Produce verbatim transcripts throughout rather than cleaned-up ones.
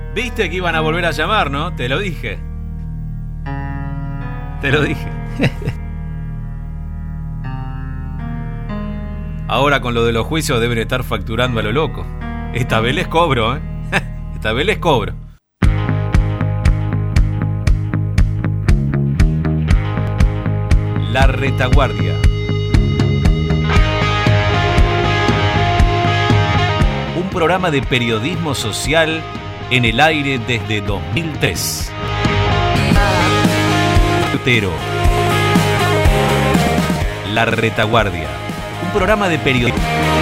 Viste que iban a volver a llamar, ¿no? Te lo dije. Te lo dije. Ahora con lo de los juicios deben estar facturando a lo loco. Esta vez les cobro, ¿eh? Esta vez les cobro. La Retaguardia. Un programa de periodismo social en el aire desde dos mil tres. La Retaguardia. Un programa de periodismo.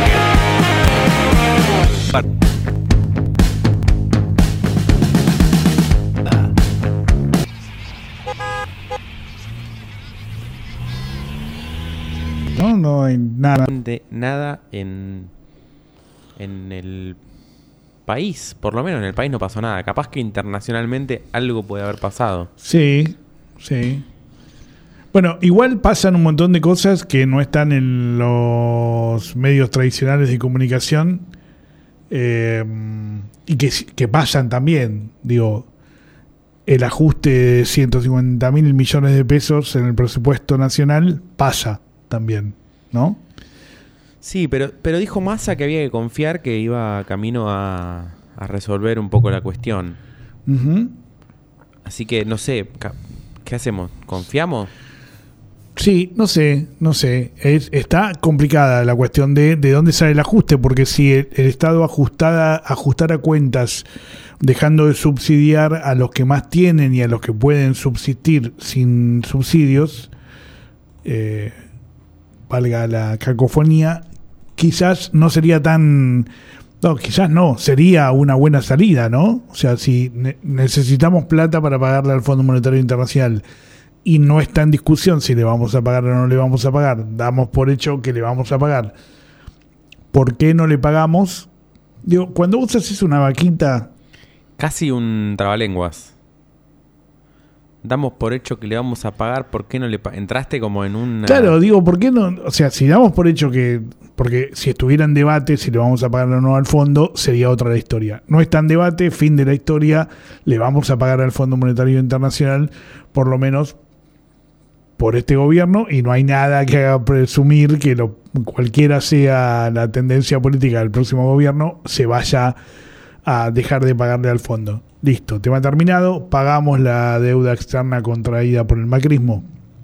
No, no hay nada. De nada en, en el país, por lo menos en el país no pasó nada. Capaz que internacionalmente algo puede haber pasado. Sí, sí. Bueno, igual pasan un montón de cosas que no están en los medios tradicionales de comunicación eh, y que, que pasan también. Digo, el ajuste de ciento cincuenta mil millones de pesos en el presupuesto nacional pasa también, ¿no? Sí, pero, pero dijo Massa que había que confiar, que iba camino a, a resolver un poco la cuestión. Uh-huh. Así que, no sé, ¿qué hacemos? ¿Confiamos? Sí, no sé, no sé. Es, está complicada la cuestión de, de dónde sale el ajuste, porque si el, el Estado ajustada, ajustara cuentas dejando de subsidiar a los que más tienen y a los que pueden subsistir sin subsidios, eh, valga la cacofonía, quizás no sería tan... No, quizás no, sería una buena salida, ¿no? O sea, si ne- necesitamos plata para pagarle al Fondo Monetario Internacional y no está en discusión si le vamos a pagar o no le vamos a pagar, damos por hecho que le vamos a pagar, ¿por qué no le pagamos? Digo, cuando vos haces una vaquita... Casi un trabalenguas. Damos por hecho que le vamos a pagar, ¿por qué no le pa-? Entraste como en un... Claro, digo, ¿por qué no? O sea, si damos por hecho que... Porque si estuviera en debate si le vamos a pagar o no al fondo, sería otra la historia. No está en debate, fin de la historia, le vamos a pagar al Fondo Monetario Internacional, por lo menos por este gobierno, y no hay nada que haga presumir que lo, cualquiera sea la tendencia política del próximo gobierno, se vaya a dejar de pagarle al fondo. Listo, tema terminado, pagamos la deuda externa contraída por el macrismo.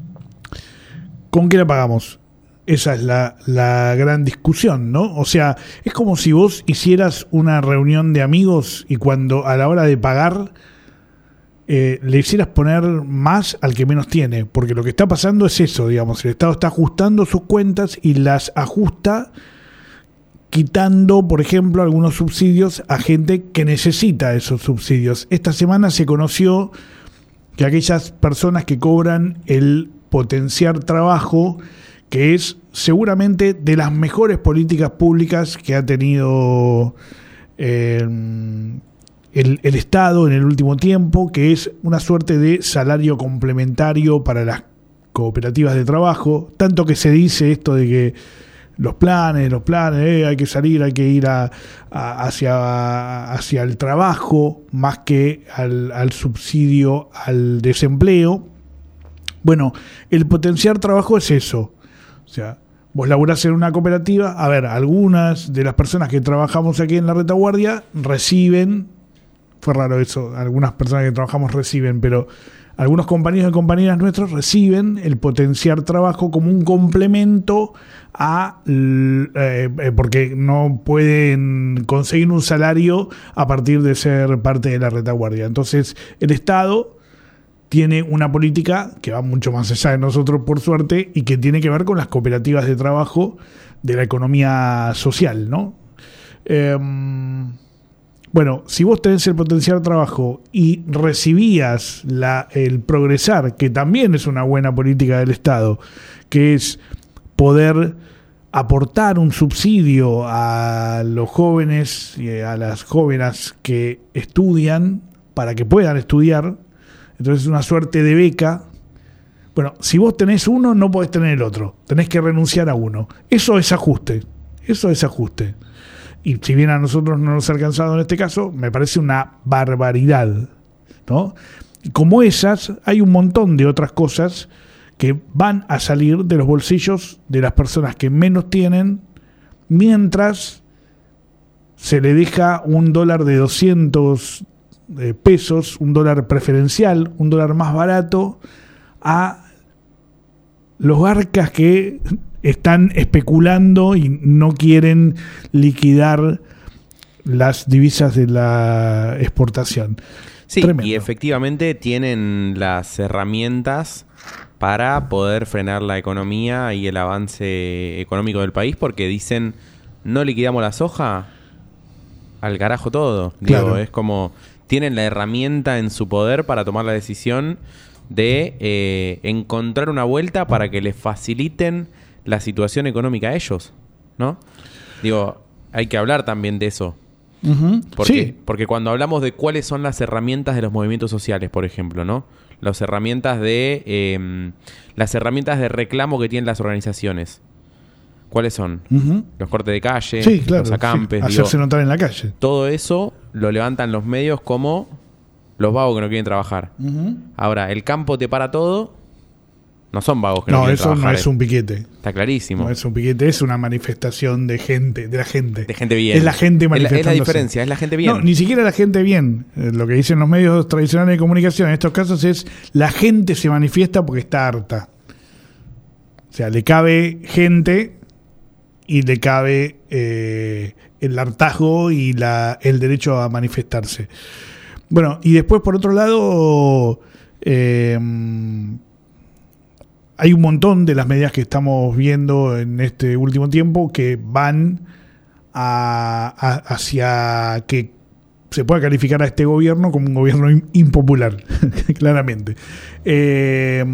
¿Con qué la pagamos? Esa es la, la gran discusión, ¿no? O sea, es como si vos hicieras una reunión de amigos y cuando a la hora de pagar eh, le hicieras poner más al que menos tiene, porque lo que está pasando es eso, digamos, el Estado está ajustando sus cuentas y las ajusta quitando, por ejemplo, algunos subsidios a gente que necesita esos subsidios. Esta semana se conoció que aquellas personas que cobran el potenciar trabajo, que es seguramente de las mejores políticas públicas que ha tenido eh, el, el Estado en el último tiempo, que es una suerte de salario complementario para las cooperativas de trabajo, tanto que se dice esto de que los planes, los planes, eh, hay que salir, hay que ir a, a, hacia, hacia el trabajo más que al, al subsidio al desempleo. Bueno, el potenciar trabajo es eso. O sea, vos laburás en una cooperativa, a ver, algunas de las personas que trabajamos aquí en la Retaguardia reciben, fue raro eso, algunas personas que trabajamos reciben, pero algunos compañeros y compañeras nuestros reciben el potenciar trabajo como un complemento a eh, porque no pueden conseguir un salario a partir de ser parte de la Retaguardia. Entonces, el Estado tiene una política que va mucho más allá de nosotros, por suerte, y que tiene que ver con las cooperativas de trabajo de la economía social, ¿no? Eh, bueno, si vos tenés el potencial trabajo y recibías la, el progresar, que también es una buena política del Estado, que es poder aportar un subsidio a los jóvenes y a las jóvenes que estudian para que puedan estudiar, entonces es una suerte de beca. Bueno, si vos tenés uno, no podés tener el otro. Tenés que renunciar a uno. Eso es ajuste. Eso es ajuste. y si bien a nosotros no nos ha alcanzado en este caso, me parece una barbaridad, ¿no? Y como esas, hay un montón de otras cosas que van a salir de los bolsillos de las personas que menos tienen, mientras se le deja un dólar de doscientos eh, pesos, un dólar preferencial, un dólar más barato, a los garcas que están especulando y no quieren liquidar las divisas de la exportación. Sí, Tremendo. Y efectivamente tienen las herramientas para poder frenar la economía y el avance económico del país, porque dicen, no liquidamos la soja, al carajo todo. Claro. Digo, es como, tienen la herramienta en su poder para tomar la decisión de eh, encontrar una vuelta para que les faciliten la situación económica a ellos, ¿no? Digo, hay que hablar también de eso. Uh-huh. Porque, sí. porque cuando hablamos de cuáles son las herramientas de los movimientos sociales, por ejemplo, ¿no? Las herramientas de eh, las herramientas de reclamo que tienen las organizaciones. ¿Cuáles son? Uh-huh. Los cortes de calle, Sí, claro, los acampes. sí. Digo, Hacerse notar en la calle. todo eso lo levantan los medios como los vagos que no quieren trabajar. Uh-huh. Ahora, el campo te para todo. No son vagos que no, No, quieren eso trabajar. no es un piquete. Está clarísimo. No es un piquete, es una manifestación de gente, de la gente. De gente bien. Es la gente Es la, manifestándose. es la diferencia, es la gente bien. No, ni siquiera la gente bien. Eh, Lo que dicen los medios tradicionales de comunicación en estos casos es la gente se manifiesta porque está harta. O sea, le cabe gente y le cabe eh, el hartazgo y la, el derecho a manifestarse. Bueno, y después por otro lado... Eh, hay un montón de las medidas que estamos viendo en este último tiempo que van a, a, hacia que se pueda calificar a este gobierno como un gobierno impopular, claramente. Eh,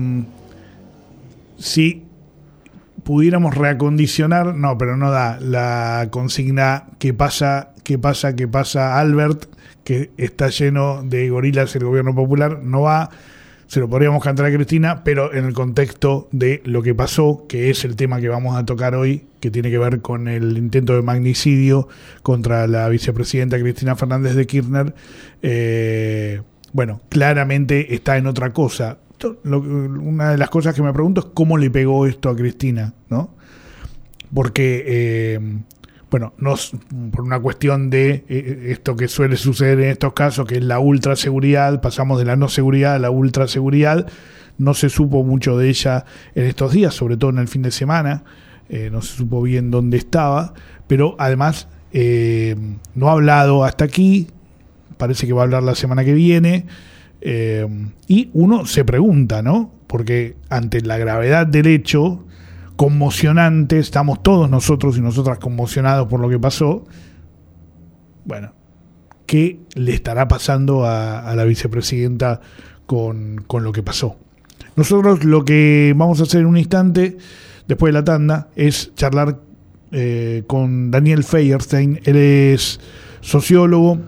si pudiéramos reacondicionar, no, pero no da la consigna que pasa, que pasa, que pasa Albert, que está lleno de gorilas el gobierno popular, no va. Se lo podríamos cantar a Cristina, pero en el contexto de lo que pasó, que es el tema que vamos a tocar hoy, que tiene que ver con el intento de magnicidio contra la vicepresidenta Cristina Fernández de Kirchner, eh, bueno, claramente está en otra cosa. Lo, una de las cosas que me pregunto es cómo le pegó esto a Cristina, ¿no? Porque... Eh, Bueno, no, por una cuestión de eh, esto que suele suceder en estos casos, que es la ultraseguridad, pasamos de la no seguridad a la ultraseguridad, no se supo mucho de ella en estos días, sobre todo en el fin de semana, eh, no se supo bien dónde estaba, pero además eh, no ha hablado hasta aquí, parece que va a hablar la semana que viene, eh, y uno se pregunta, ¿no? Porque ante la gravedad del hecho... conmocionante, estamos todos nosotros y nosotras conmocionados por lo que pasó. Bueno, ¿qué le estará pasando a, a la vicepresidenta con, con lo que pasó? Nosotros lo que vamos a hacer en un instante, después de la tanda, es charlar eh, con Daniel Feierstein. Él es sociólogo,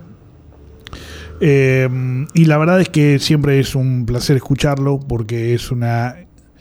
eh, y la verdad es que siempre es un placer escucharlo porque es una...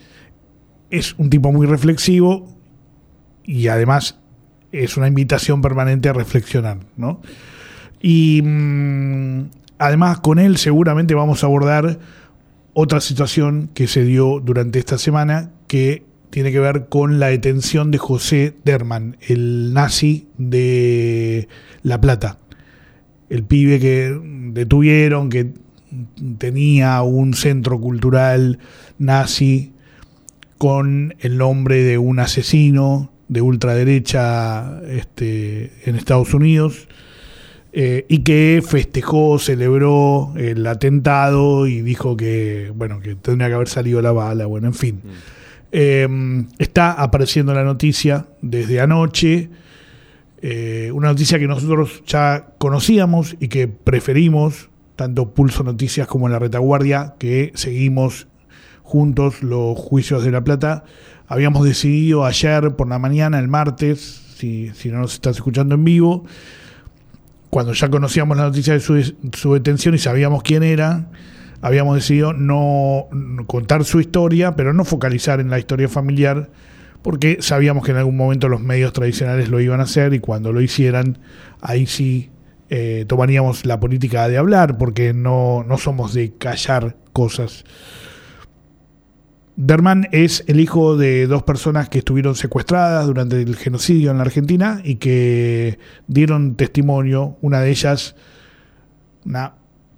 Es un tipo muy reflexivo y además es una invitación permanente a reflexionar, ¿no? Y mmm, además con él seguramente vamos a abordar otra situación que se dio durante esta semana que tiene que ver con la detención de José Derman, el nazi de La Plata. El pibe que detuvieron, que tenía un centro cultural nazi con el nombre de un asesino de ultraderecha este, en Estados Unidos, eh, y que festejó, celebró el atentado y dijo que, bueno, que tendría que haber salido la bala, bueno, en fin. Mm. Eh, está apareciendo la noticia desde anoche, eh, una noticia que nosotros ya conocíamos y que preferimos, tanto Pulso Noticias como La Retaguardia, que seguimos juntos los juicios de La Plata. Habíamos decidido ayer por la mañana, el martes, si, si no nos estás escuchando en vivo, cuando ya conocíamos la noticia de su, su detención y sabíamos quién era, habíamos decidido no, no contar su historia, pero no focalizar en la historia familiar, porque sabíamos que en algún momento los medios tradicionales lo iban a hacer y cuando lo hicieran, ahí sí eh, tomaríamos la política de hablar, porque no, no somos de callar cosas. Derman es el hijo de dos personas que estuvieron secuestradas durante el genocidio en la Argentina y que dieron testimonio, una de ellas, una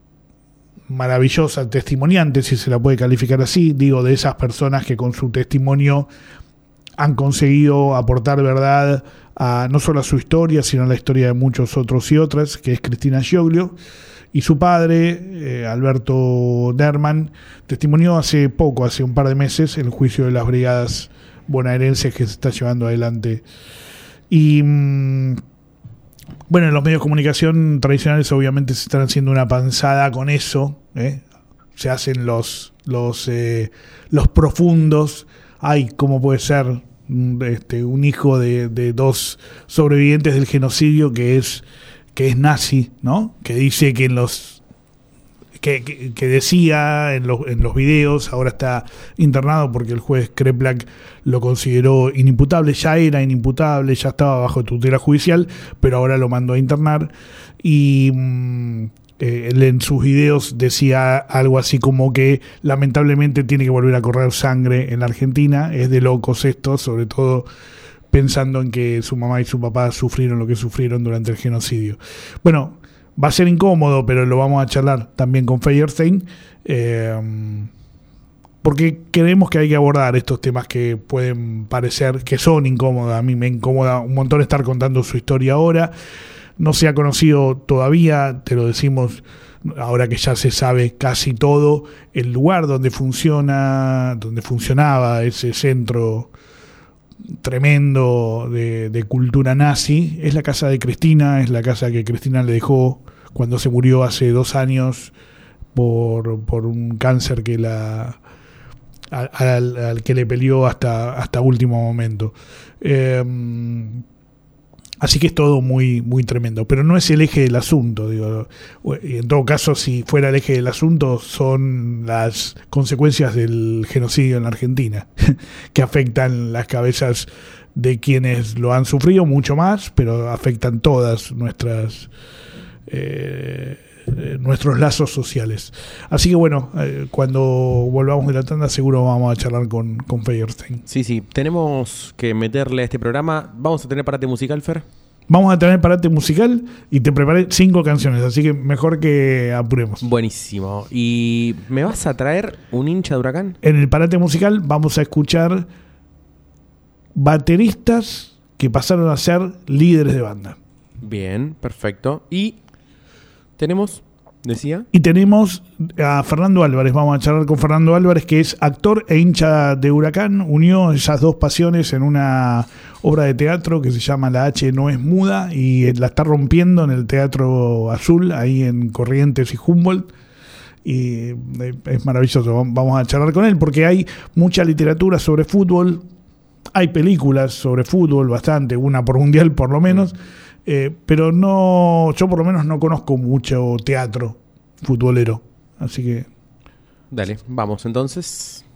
maravillosa testimoniante, si se la puede calificar así, digo, de esas personas que con su testimonio han conseguido aportar verdad a no solo a su historia, sino a la historia de muchos otros y otras, que es Cristina Gioglio. Y su padre, eh, Alberto Derman, testimonió hace poco, hace un par de meses, el juicio de las brigadas bonaerenses que se está llevando adelante. Y mmm, bueno, en los medios de comunicación tradicionales obviamente se están haciendo una panzada con eso, ¿eh? Se hacen los los eh, los profundos. Ay, ¿cómo puede ser este, un hijo de, de dos sobrevivientes del genocidio que es que es nazi, ¿no? Que dice que en los que, que, que decía en los, en los videos, ahora está internado porque el juez Kreplak lo consideró inimputable, ya era inimputable, ya estaba bajo tutela judicial, pero ahora lo mandó a internar y mmm, eh, él en sus videos decía algo así como que lamentablemente tiene que volver a correr sangre en la Argentina. Es de locos esto, sobre todo pensando en que su mamá y su papá sufrieron lo que sufrieron durante el genocidio. Bueno, va a ser incómodo, pero lo vamos a charlar también con Feuerstein, eh, porque creemos que hay que abordar estos temas que pueden parecer que son incómodos. A mí me incomoda un montón estar contando su historia ahora. No se ha conocido todavía, te lo decimos ahora que ya se sabe casi todo, el lugar donde funciona, donde funcionaba ese centro tremendo de, de cultura nazi. Es la casa de Cristina, es la casa que Cristina le dejó cuando se murió hace dos años por, por un cáncer que la al, al, al que le peleó hasta, hasta último momento. Eh, así que es todo muy, muy tremendo, pero no es el eje del asunto, digo. En todo caso, si fuera el eje del asunto, son las consecuencias del genocidio en la Argentina que afectan las cabezas de quienes lo han sufrido mucho más, pero afectan todas nuestras eh, eh, nuestros lazos sociales. Así que bueno, eh, cuando volvamos de la tanda seguro vamos a charlar con, con Feuerstein. Sí, sí, tenemos que meterle a este programa. ¿Vamos a tener parate musical, Fer? Vamos a tener parate musical y te preparé cinco canciones, así que mejor que apuremos. Buenísimo. ¿Y me vas a traer un hincha de Huracán? En el parate musical vamos a escuchar bateristas que pasaron a ser líderes de banda. Bien, perfecto. Y tenemos, decía... Y tenemos a Fernando Álvarez. Vamos a charlar con Fernando Álvarez, que es actor e hincha de Huracán. Unió esas dos pasiones en una obra de teatro que se llama La H no es muda y la está rompiendo en el Teatro Azul, ahí en Corrientes y Humboldt. Y es maravilloso. Vamos a charlar con él porque hay mucha literatura sobre fútbol. Hay películas sobre fútbol, bastante, una por mundial por lo menos. Eh, pero no, yo por lo menos no conozco mucho teatro futbolero, así que... Dale, vamos entonces.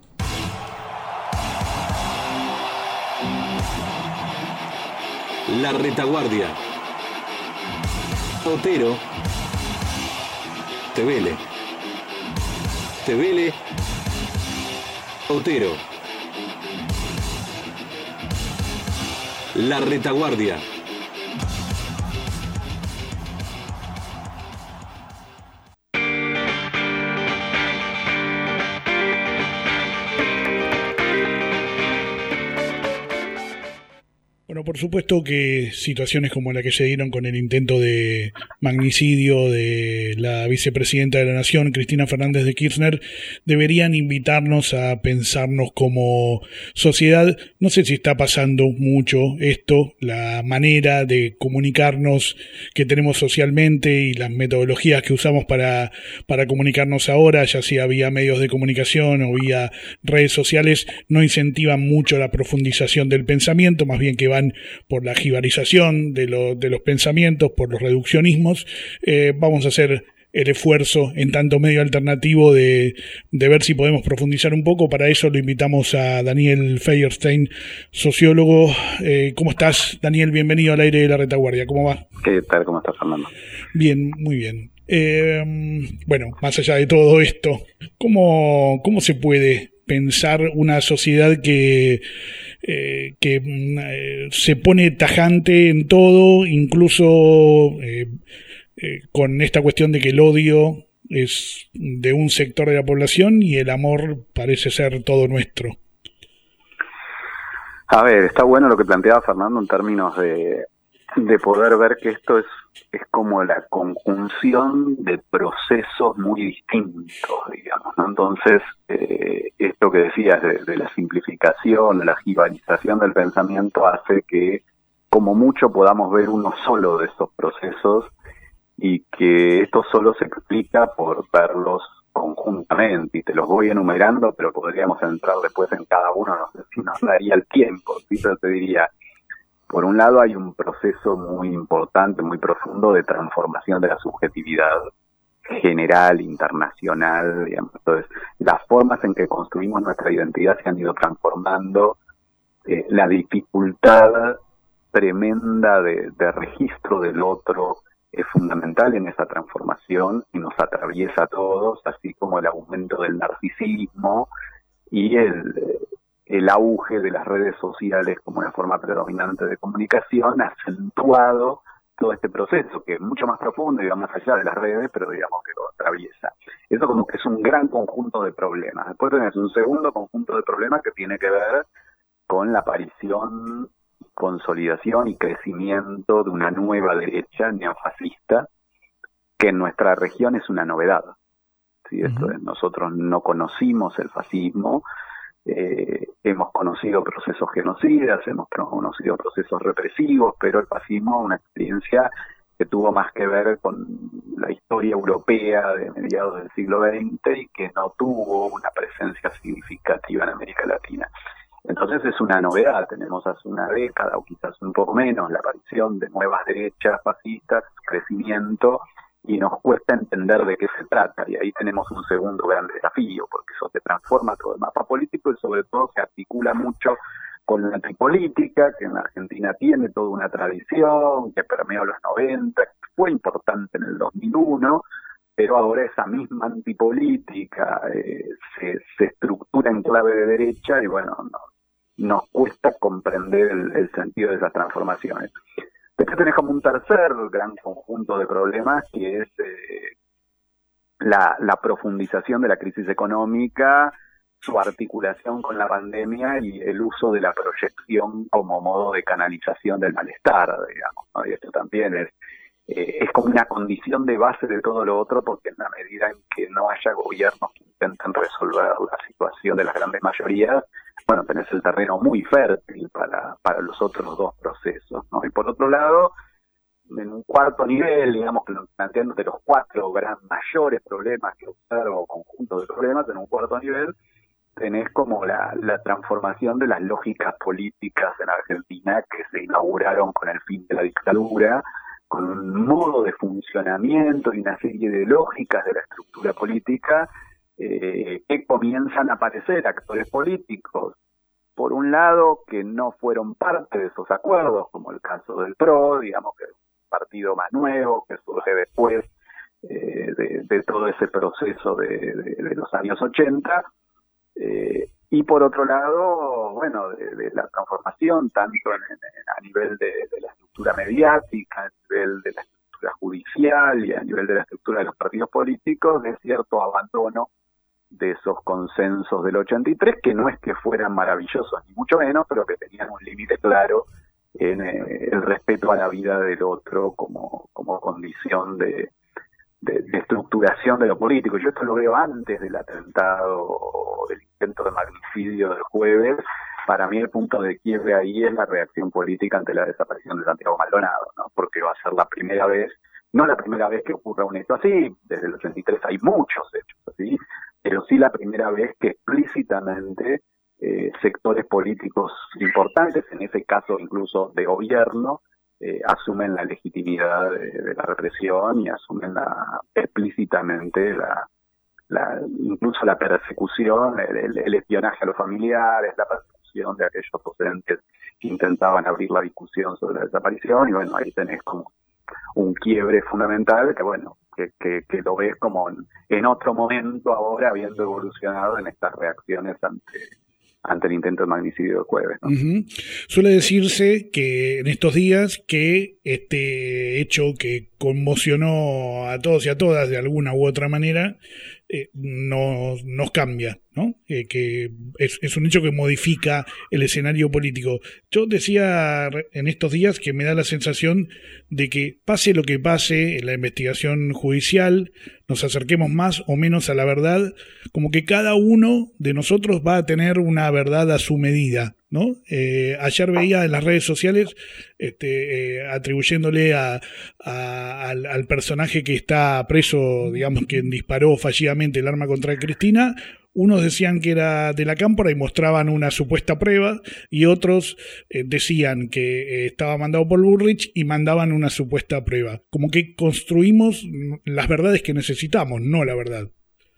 La retaguardia. Otero. Tevele. Tevele. Otero. La retaguardia. Bueno, por supuesto que situaciones como la que se dieron con el intento de magnicidio de la vicepresidenta de la Nación, Cristina Fernández de Kirchner, deberían invitarnos a pensarnos como sociedad. No sé si está pasando mucho esto, la manera de comunicarnos que tenemos socialmente y las metodologías que usamos para, para comunicarnos ahora, ya sea vía medios de comunicación o vía redes sociales, no incentivan mucho la profundización del pensamiento, más bien que van por la jibarización de, lo, de los pensamientos, por los reduccionismos. Eh, vamos a hacer el esfuerzo en tanto medio alternativo de, de ver si podemos profundizar un poco. Para eso lo invitamos a Daniel Feierstein, sociólogo. Eh, ¿Cómo estás, Daniel? Bienvenido al aire de la retaguardia. ¿Cómo va? ¿Qué tal? ¿Cómo estás, Fernando? Bien, muy bien. Eh, bueno, más allá de todo esto, ¿cómo, cómo se puede pensar una sociedad que, eh, que eh, se pone tajante en todo, incluso eh, eh, con esta cuestión de que el odio es de un sector de la población y el amor parece ser todo nuestro? A ver, está bueno lo que planteaba Fernando en términos de, de poder ver que esto es, es como la conjunción de procesos muy distintos, digamos, ¿no? Entonces, eh, esto que decías de, de la simplificación, de la jibarización del pensamiento hace que como mucho podamos ver uno solo de esos procesos y que esto solo se explica por verlos conjuntamente, y te los voy enumerando, pero podríamos entrar después en cada uno, no sé si nos daría el tiempo, ¿sí? Pero te diría, por un lado hay un proceso muy importante, muy profundo de transformación de la subjetividad general, internacional, digamos. Entonces, las formas en que construimos nuestra identidad se han ido transformando, eh, la dificultad tremenda de, de registro del otro es fundamental en esa transformación y nos atraviesa a todos, así como el aumento del narcisismo y el, el auge de las redes sociales como una forma predominante de comunicación ha acentuado todo este proceso, que es mucho más profundo y va más allá de las redes, pero digamos que lo atraviesa. Eso como que es un gran conjunto de problemas. Después tenés un segundo conjunto de problemas que tiene que ver con la aparición, consolidación y crecimiento de una nueva derecha neofascista, que en nuestra región es una novedad. ¿Sí? Uh-huh. Esto es, nosotros no conocimos el fascismo, eh, hemos conocido procesos genocidas, hemos conocido procesos represivos, pero el fascismo es una experiencia que tuvo más que ver con la historia europea de mediados del siglo veinte y que no tuvo una presencia significativa en América Latina. Entonces es una novedad, tenemos hace una década o quizás un poco menos la aparición de nuevas derechas fascistas, crecimiento, y nos cuesta entender de qué se trata, y ahí tenemos un segundo gran desafío, porque eso se transforma todo el mapa político y sobre todo se articula mucho con la antipolítica, que en Argentina tiene toda una tradición, que permeó los noventa, que fue importante en el dos mil uno, pero ahora esa misma antipolítica eh, se, se estructura en clave de derecha y bueno, no, nos cuesta comprender el, el sentido de esas transformaciones. Después tenés como un tercer gran conjunto de problemas, que es eh, la, la profundización de la crisis económica, su articulación con la pandemia y el uso de la proyección como modo de canalización del malestar, digamos, ¿no? Y esto también es, eh, es como una condición de base de todo lo otro, porque en la medida en que no haya gobiernos que intenten resolver la situación de las grandes mayorías, bueno, tenés el terreno muy fértil para, para los otros dos procesos, ¿no? Y por otro lado, en un cuarto nivel, digamos, planteándote los cuatro gran mayores problemas que observo, conjuntos de problemas, en un cuarto nivel, tenés como la, la transformación de las lógicas políticas en Argentina que se inauguraron con el fin de la dictadura, con un modo de funcionamiento y una serie de lógicas de la estructura política eh, que comienzan a aparecer actores políticos, por un lado, que no fueron parte de esos acuerdos, como el caso del P R O, digamos que es un partido más nuevo, que surge después eh, de, de todo ese proceso de, de, de los años ochenta, eh, y por otro lado, bueno, de, de la transformación, tanto en, en, a nivel de, de la estructura mediática, a nivel de la estructura judicial y a nivel de la estructura de los partidos políticos, de cierto abandono de esos consensos del ochenta y tres, que no es que fueran maravillosos, ni mucho menos, pero que tenían un límite claro en eh, el respeto a la vida del otro como, como condición de, de, de estructuración de lo político. Yo esto lo veo antes del atentado, del intento de magnicidio del jueves. Para mí el punto de quiebre ahí es la reacción política ante la desaparición de Santiago Maldonado, ¿no? Porque va a ser la primera vez, no la primera vez que ocurra un hecho así, desde el ochenta y tres hay muchos hechos así, pero sí la primera vez que explícitamente eh, sectores políticos importantes, en ese caso incluso de gobierno, eh, asumen la legitimidad de, de la represión y asumen la, explícitamente la, la incluso la persecución, el, el, el espionaje a los familiares, la persecución de aquellos docentes que intentaban abrir la discusión sobre la desaparición, y bueno, ahí tenés como un quiebre fundamental que bueno, que, que, que lo ves como en, en otro momento ahora, habiendo evolucionado en estas reacciones ante ante el intento de magnicidio de Jueves, ¿no? Uh-huh. Suele decirse que en estos días que este hecho que conmocionó a todos y a todas de alguna u otra manera eh, nos, nos cambia, ¿no? Eh, que es, es un hecho que modifica el escenario político. Yo decía en estos días que me da la sensación de que pase lo que pase en la investigación judicial, nos acerquemos más o menos a la verdad, como que cada uno de nosotros va a tener una verdad a su medida, ¿no? Eh, ayer veía en las redes sociales este, eh, atribuyéndole a, a, al, al personaje que está preso, digamos, quien disparó fallidamente el arma contra Cristina. Unos decían que era de la Cámpora y mostraban una supuesta prueba, y otros eh, decían que eh, estaba mandado por Bullrich y mandaban una supuesta prueba. Como que construimos las verdades que necesitamos, no la verdad.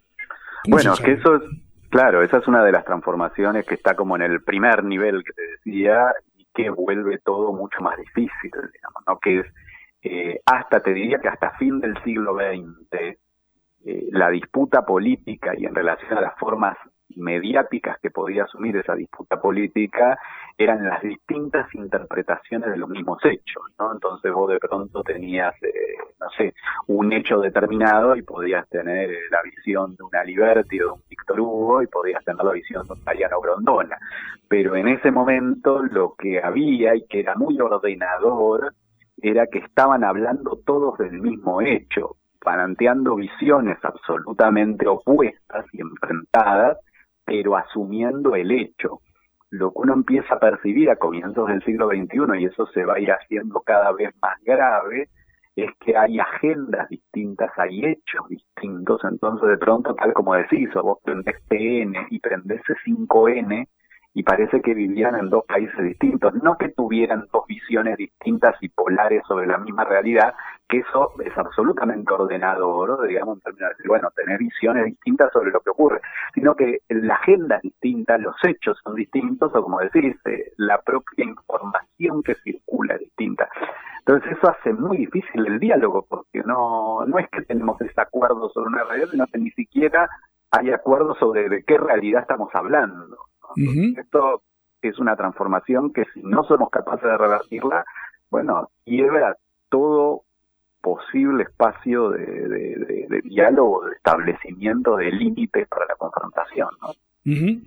Bueno, que eso es, claro, esa es una de las transformaciones que está como en el primer nivel que te decía, y que vuelve todo mucho más difícil, digamos, ¿no? Que es, eh, hasta te diría que hasta fin del siglo veinte, Eh, la disputa política, y en relación a las formas mediáticas que podía asumir esa disputa política, eran las distintas interpretaciones de los mismos hechos, ¿no? Entonces vos de pronto tenías, eh, no sé, un hecho determinado y podías tener eh, la visión de una Liberty o de un Víctor Hugo, y podías tener la visión de un Mariano Grondona. Pero en ese momento lo que había, y que era muy ordenador, era que estaban hablando todos del mismo hecho, planteando visiones absolutamente opuestas y enfrentadas, pero asumiendo el hecho. Lo que uno empieza a percibir a comienzos del siglo veintiuno, y eso se va a ir haciendo cada vez más grave, es que hay agendas distintas, hay hechos distintos. Entonces de pronto, tal como decís, o vos prendés T N y prendés C cinco N, y parece que vivían en dos países distintos, no que tuvieran dos visiones distintas y polares sobre la misma realidad, que eso es absolutamente ordenador, digamos, en términos de decir, bueno, tener visiones distintas sobre lo que ocurre, sino que la agenda es distinta, los hechos son distintos, o como decís, eh, la propia información que circula es distinta. Entonces eso hace muy difícil el diálogo, porque no, no es que tenemos desacuerdos sobre una realidad, sino que ni siquiera hay acuerdos sobre de qué realidad estamos hablando. Uh-huh. Esto es una transformación que, si no somos capaces de revertirla, bueno, quiebra todo posible espacio de, de, de, de diálogo, de establecimiento de límites para la confrontación, ¿no? Uh-huh.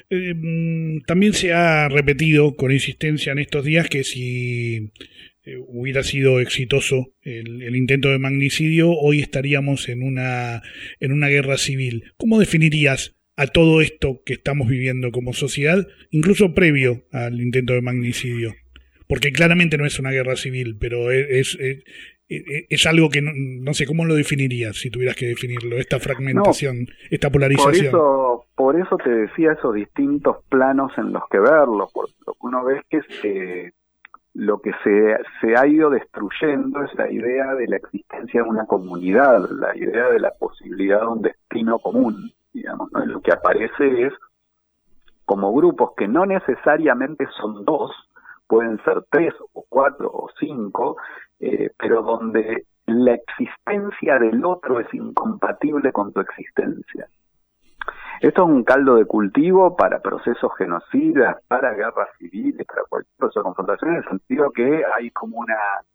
Eh, también se ha repetido con insistencia en estos días que si eh, hubiera sido exitoso el, el intento de magnicidio, hoy estaríamos en una, en una guerra civil. ¿Cómo definirías a todo esto que estamos viviendo como sociedad, incluso previo al intento de magnicidio? Porque claramente no es una guerra civil, pero es, es, es, es algo que no, no sé, ¿cómo lo definirías si tuvieras que definirlo? Esta fragmentación, no, esta polarización. Por eso, por eso te decía esos distintos planos en los que verlo, porque lo que uno ve es que se, lo que se, se ha ido destruyendo es la idea de la existencia de una comunidad, la idea de la posibilidad de un destino común. Digamos, ¿no? Lo que aparece es como grupos que no necesariamente son dos, pueden ser tres o cuatro o cinco, eh, pero donde la existencia del otro es incompatible con tu existencia. Esto es un caldo de cultivo para procesos genocidas, para guerras civiles, para cualquier proceso de confrontación, en el sentido que hay como una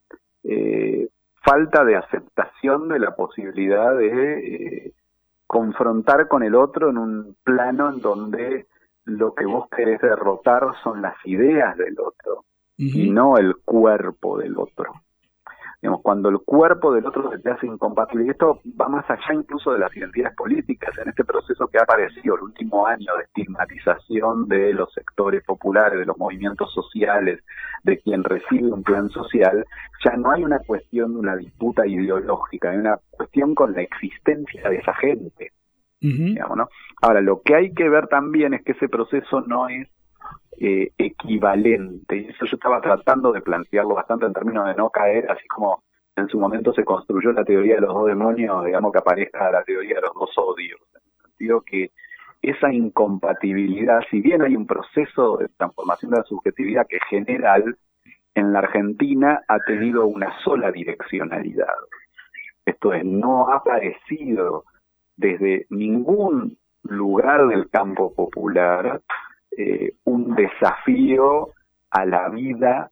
eh, falta de aceptación de la posibilidad de eh, confrontar con el otro en un plano en donde lo que vos querés derrotar son las ideas del otro, uh-huh, y no el cuerpo del otro. Digamos, cuando el cuerpo del otro se te hace incompatible, y esto va más allá incluso de las identidades políticas, en este proceso que ha aparecido el último año de estigmatización de los sectores populares, de los movimientos sociales, de quien recibe un plan social, ya no hay una cuestión de una disputa ideológica, hay una cuestión con la existencia de esa gente. Uh-huh. Digamos, ¿no? Ahora, lo que hay que ver también es que ese proceso no es eh, equivalente. Y eso yo estaba tratando de plantearlo bastante en términos de no caer, así como en su momento se construyó la teoría de los dos demonios, digamos que aparezca la teoría de los dos odios, en el sentido que esa incompatibilidad, si bien hay un proceso de transformación de la subjetividad que es general, en la Argentina ha tenido una sola direccionalidad. Esto es, no ha aparecido desde ningún lugar del campo popular eh, un desafío a la vida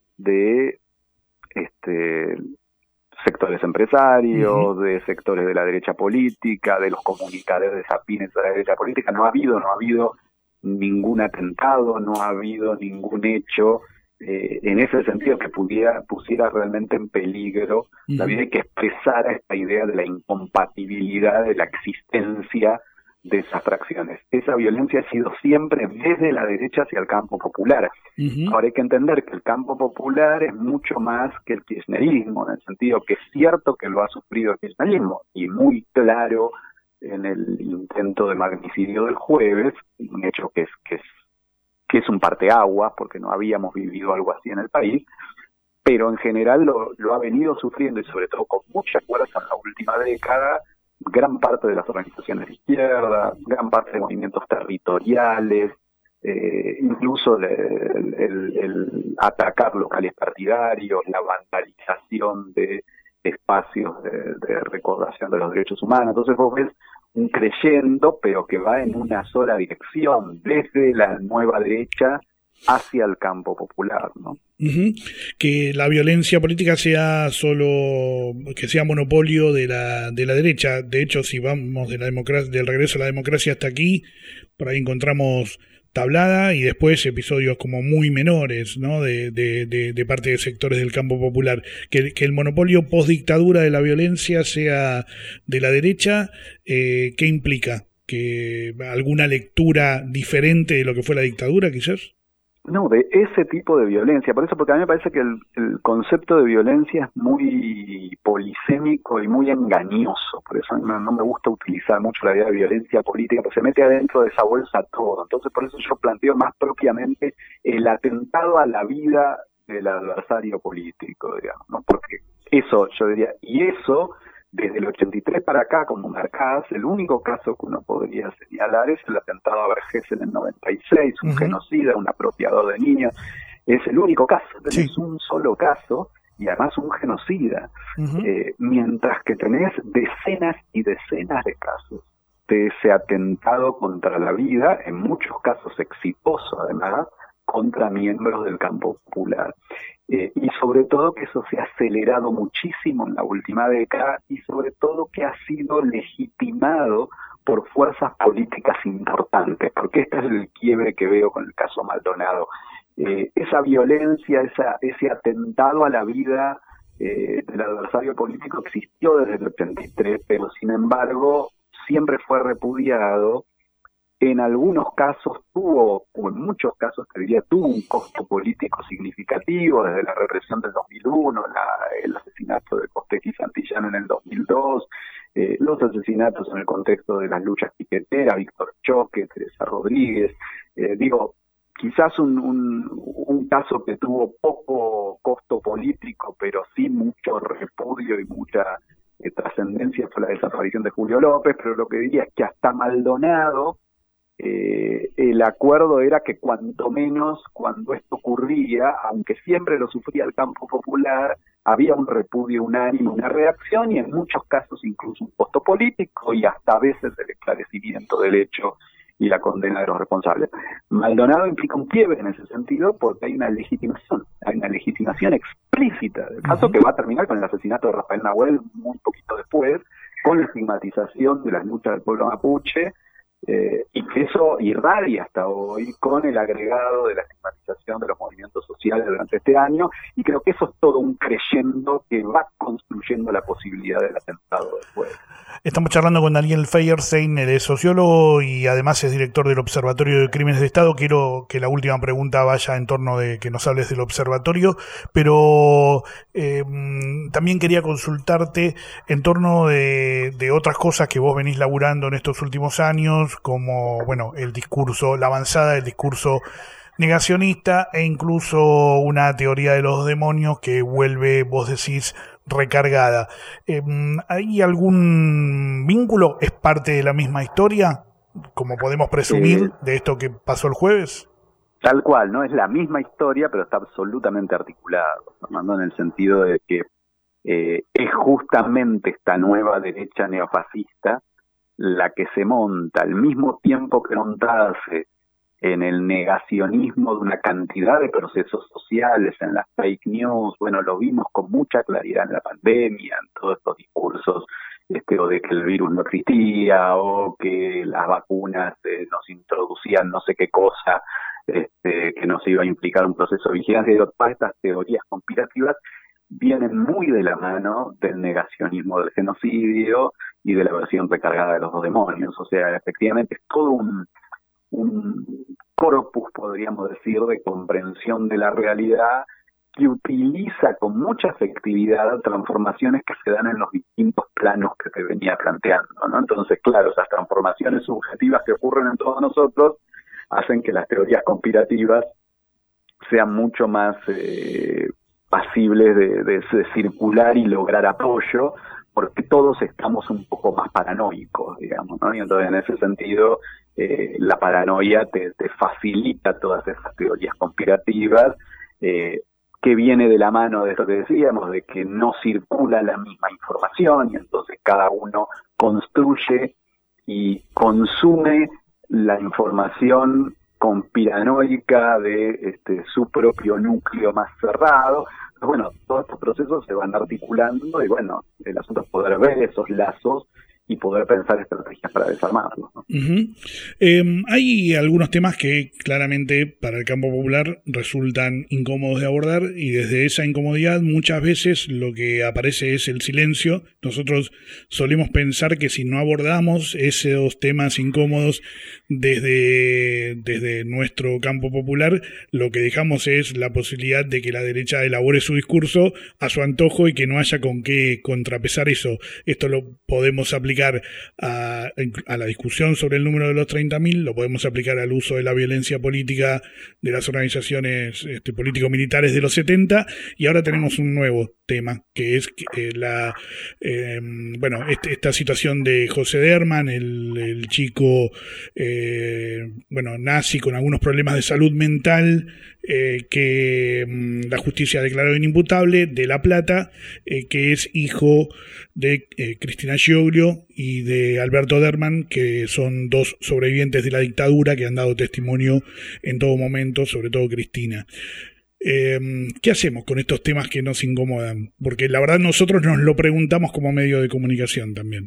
de este sectores empresarios, uh-huh. de sectores de la derecha política, de los comunicadores afines a la derecha política. No ha habido, no ha habido ningún atentado, no ha habido ningún hecho eh, en ese sentido que pudiera pusiera realmente en peligro uh-huh. la vida y que expresara esta idea de la incompatibilidad de la existencia de esas fracciones. Esa violencia ha sido siempre desde la derecha hacia el campo popular. Uh-huh. Ahora hay que entender que el campo popular es mucho más que el kirchnerismo, en el sentido que es cierto que lo ha sufrido el kirchnerismo, y muy claro en el intento de magnicidio del jueves, un hecho que es que es que es un parteaguas, porque no habíamos vivido algo así en el país, pero en general lo, lo ha venido sufriendo, y sobre todo con mucha fuerza en la última década, gran parte de las organizaciones de izquierda, gran parte de movimientos territoriales, eh, incluso el, el, el, el atacar locales partidarios, la vandalización de espacios de, de recordación de los derechos humanos. Entonces vos ves un creyendo, pero que va en una sola dirección, desde la nueva derecha hacia el campo popular, ¿no? Uh-huh. Que la violencia política sea solo, que sea monopolio de la de la derecha. De hecho, si vamos de la democracia, del regreso a la democracia hasta aquí, por ahí encontramos tablada y después episodios como muy menores, ¿no? De, de, de, de parte de sectores del campo popular. Que, que el monopolio post-dictadura de la violencia sea de la derecha, eh, ¿qué implica? ¿Que alguna lectura diferente de lo que fue la dictadura, quizás? No, de ese tipo de violencia. Por eso, porque a mí me parece que el, el concepto de violencia es muy polisémico y muy engañoso. Por eso no, no me gusta utilizar mucho la idea de violencia política, porque se mete adentro de esa bolsa todo. Entonces, por eso yo planteo más propiamente el atentado a la vida del adversario político, digamos, ¿no? Porque eso, yo diría, y eso, desde el ochenta y tres para acá, como marcás, el único caso que uno podría señalar es el atentado a Vergés en el noventa y seis, un uh-huh. genocida, un apropiador de niños. Es el único caso, tenés sí. un solo caso, y además un genocida. Uh-huh. Eh, mientras que tenés decenas y decenas de casos de ese atentado contra la vida, en muchos casos exitoso además, contra miembros del campo popular. Eh, y sobre todo que eso se ha acelerado muchísimo en la última década, y sobre todo que ha sido legitimado por fuerzas políticas importantes, porque este es el quiebre que veo con el caso Maldonado. Eh, esa violencia, esa, ese atentado a la vida eh, del adversario político existió desde el ochenta y tres, pero sin embargo siempre fue repudiado. En algunos casos tuvo, o en muchos casos te diría, tuvo un costo político significativo, desde la represión del dos mil uno, la, el asesinato de Costec y Santillán en el dos mil dos, eh, los asesinatos en el contexto de las luchas piqueteras, Víctor Choque, Teresa Rodríguez. Eh, digo, quizás un, un, un caso que tuvo poco costo político, pero sí mucho repudio y mucha eh, trascendencia fue la desaparición de Julio López, pero lo que diría es que hasta Maldonado, Eh, el acuerdo era que cuanto menos cuando esto ocurría, aunque siempre lo sufría el campo popular, había un repudio unánime, una reacción, y en muchos casos incluso un costo político y hasta a veces el esclarecimiento del hecho y la condena de los responsables. Maldonado implica un quiebre en ese sentido porque hay una legitimación, hay una legitimación explícita del caso uh-huh. que va a terminar con el asesinato de Rafael Nahuel muy poquito después, con la estigmatización de las luchas del pueblo mapuche, Eh, y que eso irradia hasta hoy con el agregado de la estigmatización de los movimientos sociales durante este año, y creo que eso es todo un creyendo que va construyendo la posibilidad del atentado después. Estamos charlando con Daniel Feierstein, él es sociólogo y además es director del Observatorio de Crímenes de Estado. Quiero que la última pregunta vaya en torno de que nos hables del observatorio, pero eh, también quería consultarte en torno de, de otras cosas que vos venís laburando en estos últimos años, como, bueno, el discurso, la avanzada del discurso negacionista e incluso una teoría de los demonios que vuelve, vos decís, recargada. Eh, ¿Hay algún vínculo? ¿Es parte de la misma historia? Como podemos presumir Eh, de esto que pasó el jueves. Tal cual, no es la misma historia, pero está absolutamente articulado, Fernando, en el sentido de que eh, es justamente esta nueva derecha neofascista la que se monta al mismo tiempo que montarse en el negacionismo de una cantidad de procesos sociales, en las fake news. Bueno, lo vimos con mucha claridad en la pandemia, en todos estos discursos, este, o de que el virus no existía, o que las vacunas eh, nos introducían no sé qué cosa, este, que nos iba a implicar un proceso de vigilancia. Y todas estas teorías conspirativas vienen muy de la mano del negacionismo del genocidio y de la versión recargada de los dos demonios. O sea, efectivamente es todo un, un corpus, podríamos decir, de comprensión de la realidad que utiliza con mucha efectividad transformaciones que se dan en los distintos planos que te venía planteando, ¿no? Entonces, claro, esas transformaciones subjetivas que ocurren en todos nosotros hacen que las teorías conspirativas sean mucho más eh, pasibles de, de, de circular y lograr apoyo, porque todos estamos un poco más paranoicos, digamos, ¿no? Y entonces, en ese sentido, eh, la paranoia te, te facilita todas esas teorías conspirativas, eh, que viene de la mano de esto que decíamos, de que no circula la misma información, y entonces cada uno construye y consume la información conspiranoica de este, su propio núcleo más cerrado. Pero bueno, todos estos procesos se van articulando y bueno, el asunto es poder ver esos lazos y poder pensar estrategias para desarmarlos, ¿no? Uh-huh. Eh, hay algunos temas que claramente para el campo popular resultan incómodos de abordar, y desde esa incomodidad muchas veces lo que aparece es el silencio. Nosotros solemos pensar que si no abordamos esos temas incómodos desde, desde nuestro campo popular, lo que dejamos es la posibilidad de que la derecha elabore su discurso a su antojo y que no haya con qué contrapesar eso. Esto lo podemos aplicar A, a la discusión sobre el número de los treinta mil, lo podemos aplicar al uso de la violencia política de las organizaciones este, político-militares de los setenta, y ahora tenemos un nuevo tema, que es eh, la eh, bueno este, esta situación de José Derman, el, el chico eh, bueno nazi con algunos problemas de salud mental, eh, que mm, la justicia ha declarado inimputable, de La Plata, eh, que es hijo de eh, Cristina Gioglio y de Alberto Derman, que son dos sobrevivientes de la dictadura que han dado testimonio en todo momento, sobre todo Cristina. Eh, ¿Qué hacemos con estos temas que nos incomodan? Porque la verdad nosotros nos lo preguntamos como medio de comunicación también.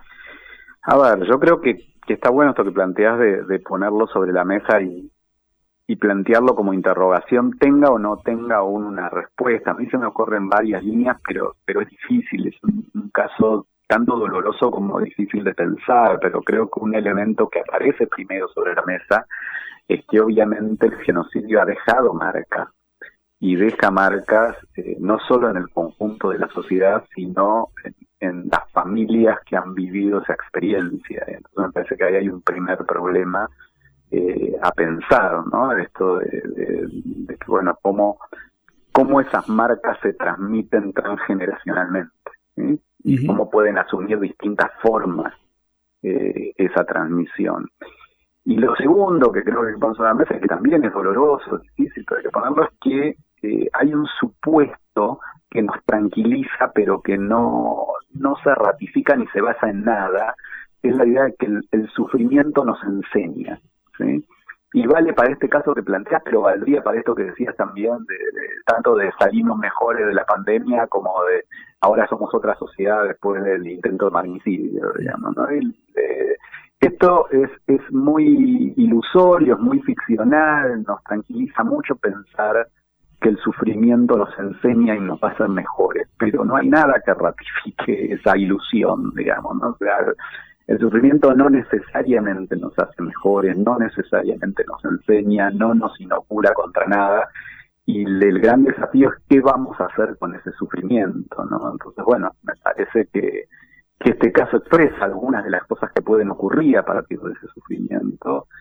A ver, yo creo que, que está bueno esto que planteas de, de ponerlo sobre la mesa y, y plantearlo como interrogación, tenga o no tenga aún una respuesta. A mí se me ocurren varias líneas, pero, pero es difícil, es un, un caso tanto doloroso como difícil de pensar, pero creo que un elemento que aparece primero sobre la mesa es que obviamente el genocidio ha dejado marcas, y deja marcas eh, no solo en el conjunto de la sociedad, sino en, en las familias que han vivido esa experiencia. Entonces me parece que ahí hay un primer problema eh, a pensar, ¿no? Esto de, de, de que, bueno, cómo, cómo esas marcas se transmiten transgeneracionalmente, ¿sí? Y cómo pueden asumir distintas formas eh, esa transmisión. Y lo segundo que creo que pasa en la mesa, es que también es doloroso, es difícil, pero hay que ponerlo, es que eh, hay un supuesto que nos tranquiliza, pero que no, no se ratifica ni se basa en nada, es la idea de que el, el sufrimiento nos enseña, ¿sí? Y vale para este caso que planteas, pero valdría para esto que decías también, de, de tanto de salimos mejores de la pandemia como de ahora somos otra sociedad después del intento de magnicidio, digamos, ¿no? El, eh, esto es, es muy ilusorio, es muy ficcional, nos tranquiliza mucho pensar que el sufrimiento nos enseña y nos va a hacer mejores, pero no hay nada que ratifique esa ilusión, digamos, ¿no? O sea, el sufrimiento no necesariamente nos hace mejores, no necesariamente nos enseña, no nos inocula contra nada, y el gran desafío es qué vamos a hacer con ese sufrimiento, ¿no? Entonces, bueno, me parece que, que este caso expresa algunas de las cosas que pueden ocurrir a partir de ese sufrimiento, y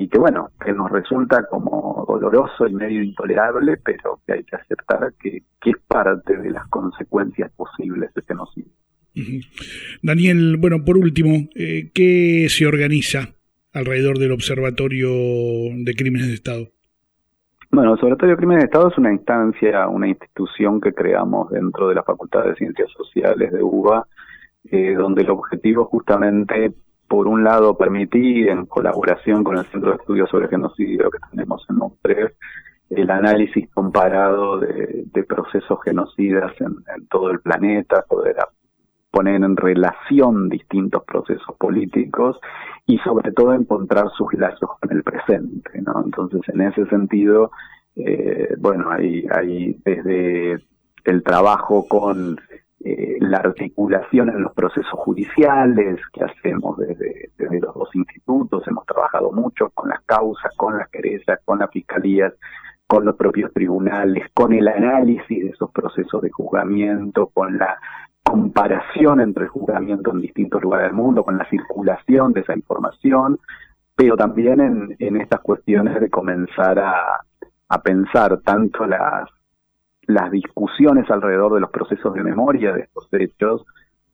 y que bueno, que nos resulta como doloroso y medio intolerable, pero que hay que aceptar que, que es parte de las consecuencias posibles de genocidio. Uh-huh. Daniel, bueno, por último, eh, ¿qué se organiza alrededor del Observatorio de Crímenes de Estado? Bueno, el Observatorio de Crímenes de Estado es una instancia, una institución que creamos dentro de la Facultad de Ciencias Sociales de U B A, eh, donde el objetivo justamente, por un lado, permitir, en colaboración con el Centro de Estudios sobre Genocidio que tenemos en Montreal, el análisis comparado de, de procesos genocidas en, en todo el planeta, poder poner en relación distintos procesos políticos y sobre todo encontrar sus lazos con el presente, ¿no? Entonces, en ese sentido, eh, bueno, hay, hay desde el trabajo con eh, la articulación en los procesos judiciales que hacemos desde, desde los dos institutos, hemos trabajado mucho con las causas, con las querellas, con las fiscalías, con los propios tribunales, con el análisis de esos procesos de juzgamiento, con la comparación entre el juzgamiento en distintos lugares del mundo, con la circulación de esa información, pero también en, en estas cuestiones de comenzar a, a pensar tanto las, las discusiones alrededor de los procesos de memoria de estos hechos,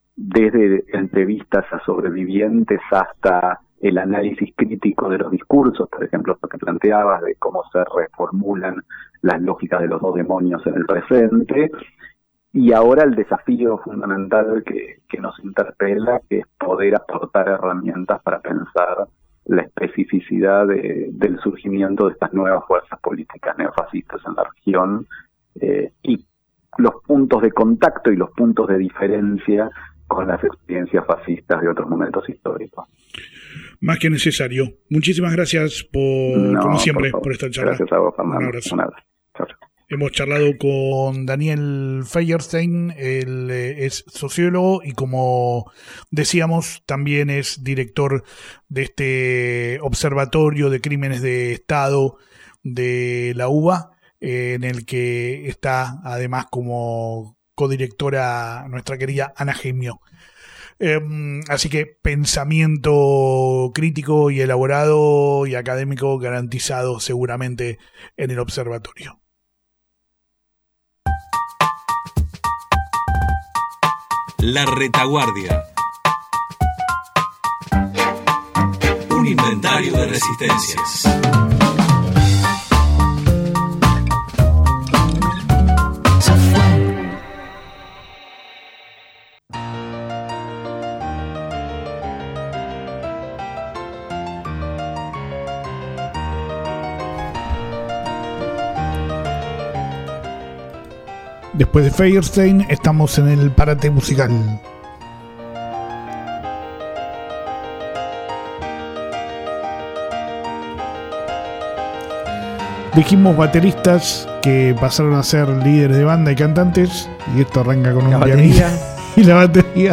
desde entrevistas a sobrevivientes hasta el análisis crítico de los discursos, por ejemplo, lo que planteabas de cómo se reformulan las lógicas de los dos demonios en el presente. Y ahora el desafío fundamental que, que nos interpela, que es poder aportar herramientas para pensar la especificidad de, del surgimiento de estas nuevas fuerzas políticas neofascistas en la región, eh, y los puntos de contacto y los puntos de diferencia con las experiencias fascistas de otros momentos históricos. Más que necesario. Muchísimas gracias, por no, como siempre, por, por esta charla. Gracias a vos, Fernando. Un abrazo. Un abrazo. Chao, chao. Hemos charlado con Daniel Feierstein, él eh, es sociólogo y, como decíamos, también es director de este Observatorio de Crímenes de Estado de la U B A, eh, en el que está además como codirectora nuestra querida Ana Gemio. Eh, así que pensamiento crítico y elaborado y académico garantizado seguramente en el observatorio. La Retaguardia. Un inventario de resistencias. Después de Feierstein, estamos en el parate musical. Dijimos bateristas que pasaron a ser líderes de banda y cantantes, y esto arranca con un pianista y la batería.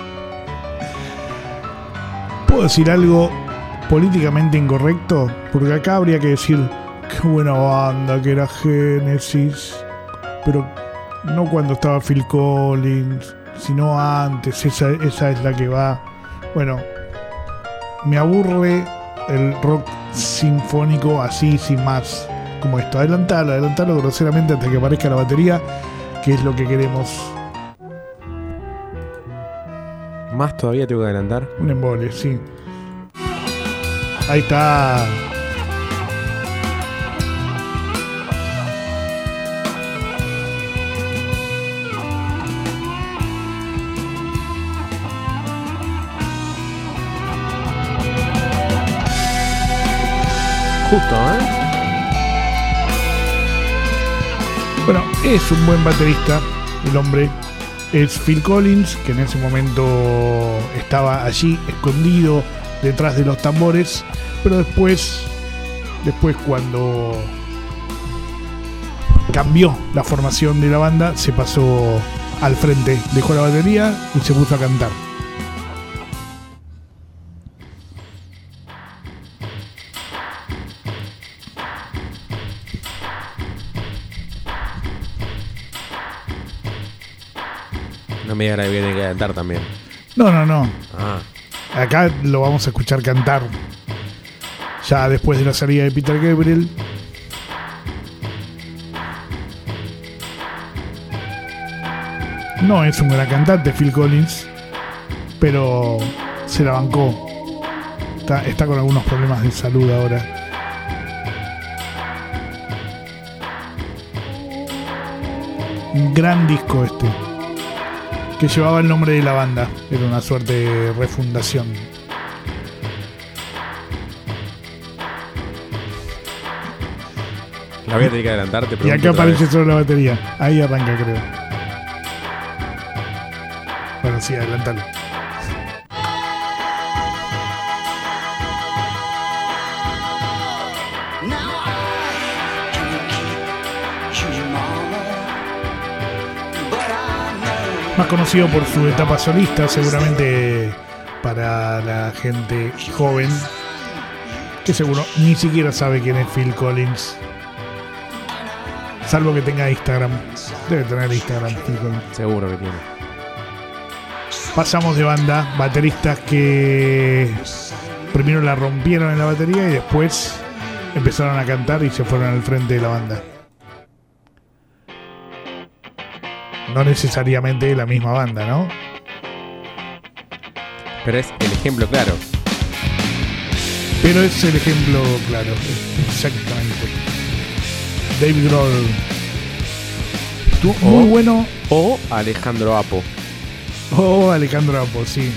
¿Puedo decir algo políticamente incorrecto? Porque acá habría que decir qué buena banda que era Genesis, pero no cuando estaba Phil Collins, sino antes. Esa, esa es la que va. Bueno, me aburre el rock sinfónico así, sin más, como esto. Adelantalo, adelantalo groseramente hasta que aparezca la batería, que es lo que queremos. ¿Más todavía tengo que adelantar? Un embole, sí. Ahí está. Justo, ¿eh? Bueno, es un buen baterista, el hombre. Es Phil Collins, que en ese momento estaba allí, escondido detrás de los tambores. Pero después, después cuando cambió la formación de la banda, se pasó al frente, dejó la batería y se puso a cantar. No me digas que tiene que cantar también. No, no, no. Ah. Acá lo vamos a escuchar cantar. ya después de la salida de Peter Gabriel. No es un gran cantante Phil Collins, pero se la bancó. Está, está con algunos problemas de salud ahora. Un gran disco este, que llevaba el nombre de la banda. Era una suerte de refundación. La voy a tener que adelantar, te Y pregunto acá otra aparece vez. solo la batería. Ahí arranca, creo. Bueno, sí, adelantalo. Más conocido por su etapa solista, seguramente para la gente joven, que seguro ni siquiera sabe quién es Phil Collins. Salvo que tenga Instagram. Debe tener Instagram, Phil Collins. Seguro que tiene. Pasamos de banda, bateristas que primero la rompieron en la batería y después empezaron a cantar y se fueron al frente de la banda. No necesariamente la misma banda, ¿no? Pero es el ejemplo claro. Pero es el ejemplo claro, exactamente. Dave Grohl. Estuvo muy O- bueno. O Alejandro Apo. Oh, Alejandro Apo, sí.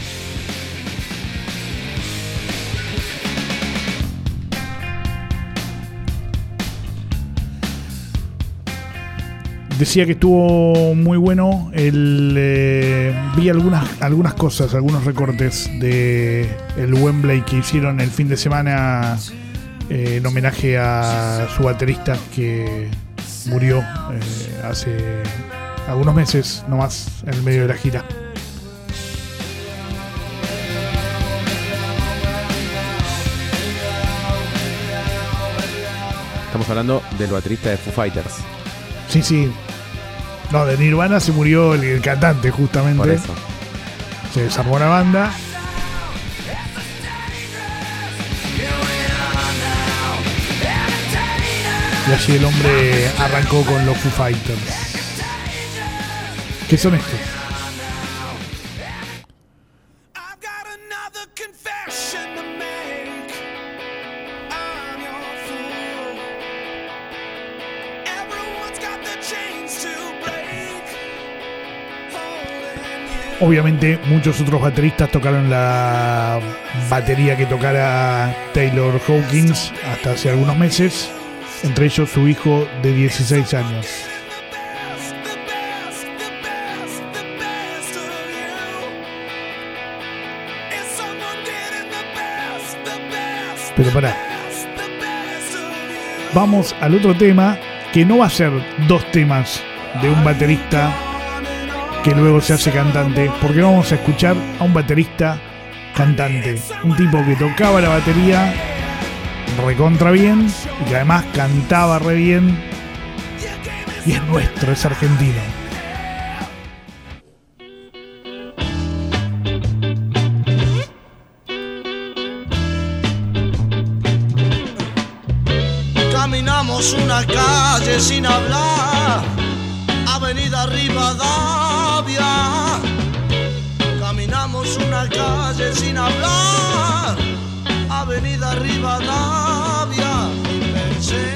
Decía que estuvo muy bueno. El, eh, vi algunas, algunas cosas, algunos recortes de el Wembley que hicieron el fin de semana eh, en homenaje a su baterista que murió eh, hace algunos meses nomás en el medio de la gira. Estamos hablando del baterista de Foo Fighters. Sí, sí. No, de Nirvana se murió el, el cantante justamente. Por eso. Se desarmó la banda. Y allí el hombre arrancó con los Foo Fighters. ¿Qué son estos? I've got another confession to make. I'm your fool. Everyone's got the chains to break. Holding you. Obviamente muchos otros bateristas tocaron la batería que tocara Taylor Hawkins hasta hace algunos meses. Entre ellos su hijo de dieciséis años. The best, the best, the best of you. Is someone getting the best, the best, Pero pará, best, the best of you? vamos al otro tema, que no va a ser dos temas de un baterista que luego se hace cantante, porque vamos a escuchar a un baterista cantante, un tipo que tocaba la batería recontra bien y que además cantaba re bien, y es nuestro, es argentino. Caminamos una calle sin hablar, Avenida Rivadavia. Caminamos una calle sin hablar, Avenida Rivadavia. Y pensé,